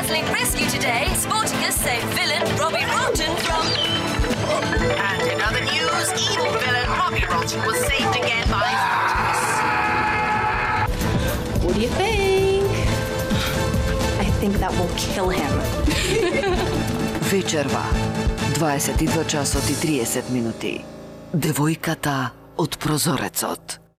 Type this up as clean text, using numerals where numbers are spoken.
dazzling rescue today. Sporticus saved villain Robbie Rotten from... And in other news, evil villain Robbie Rotten was saved again by Sporticus. What do you think? I think that will kill him. Вечерва, 22 часот и 30 минути. Девојката од прозорецот.